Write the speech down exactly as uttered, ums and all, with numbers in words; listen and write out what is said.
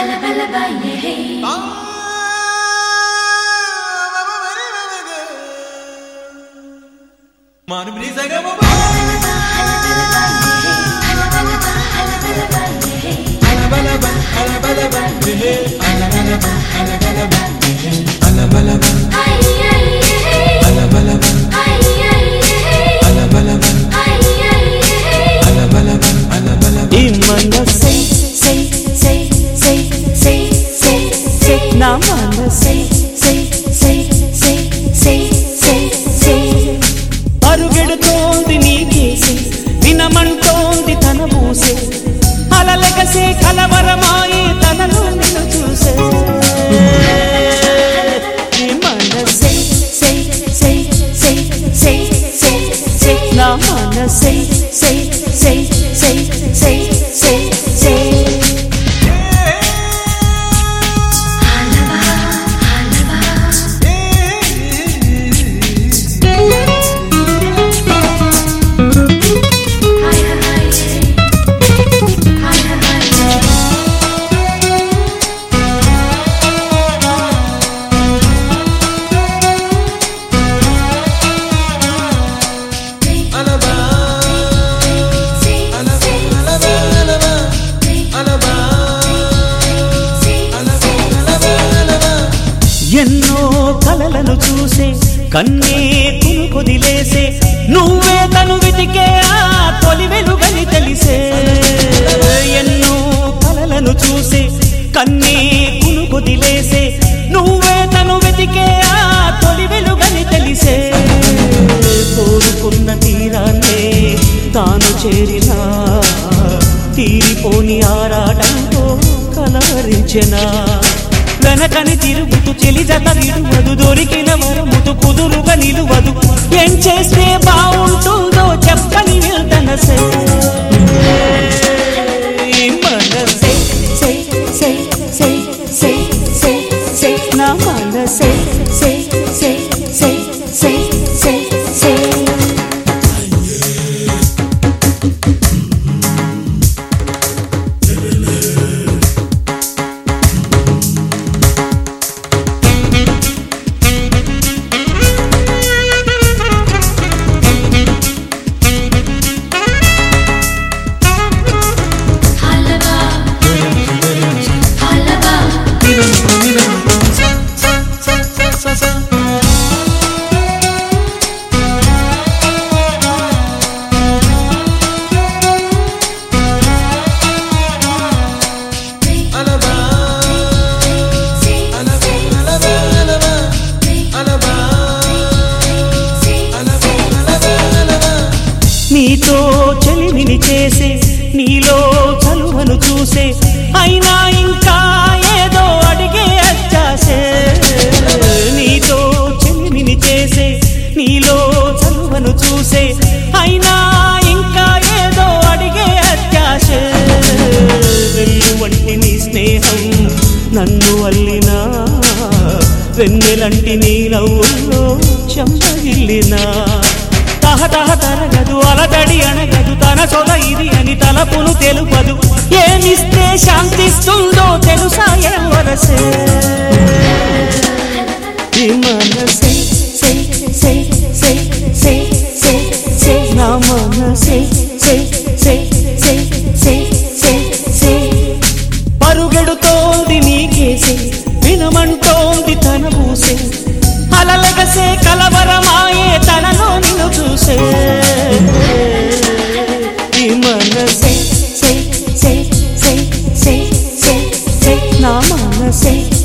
అరుగెడుతోంది నీకేసి వినమంటోంది తన మూసే అలలెగసే కలవరమాయి తనలో నిన్ను చూసే మనసే సే సే సే సే సే సే నా మనసే సే సే సే సే సే సే ఎన్నో కలలను చూసే కన్నే కునుకొదిలేసే నువ్వే తను వెతికే ఆ తొలి వెలుగని తెలిసే ఎన్నో కలలను చూసే కన్నే కునుకొదిలేసే నువ్వే తను వెతికే ఆ తొలి వెలుగని తెలిసే కోరుకున్న తీరాన్నే తాను చేరినా తీరిపోని ఆరాటంతో కలవరించెనా వెనకని తిరుగుతూ చెలి జత విడువదు దొరికిన వరముతు కుదురుగా నిలువదు ఏం చేస్తే బాగుంటుందో చెప్పని వెళ్తనసే మనసే సే సే సే సే సే సే నా మనసే సే సే సే సే సే సే నీతో చెలిమిని చేసే నీలో చలువను చూసే అయినా ఇంకా ఏదో అడిగే అచ్చాసే నీతో చెలిమిని చేసే నీలో చలువను చూసే అయినా ఇంకా ఏదో అడిగే అత్యాసే వెన్ను వంటి నీ స్నేహం నన్ను అల్లినా వెన్నెలంటి నీ నవ్వుల్లో చెంపగిల్లినా తహతహ తరగదు అలదడి అనగదు తన సొల ఇది అని తలపును తెలుపదు ఏమిస్తే శాంతిస్తుందో తెలుసా ఎవరసే మనసే సే సే సే సే సే సే నా మనసే సే సే సే సే సే సే పరుగెడుతోంది నీకేసే వినమంటోంది తన మూసే అలలెగసే కలవరమాయే తనలో నిన్ను చూసే మనసే సే సే సే సే సే నా మనసే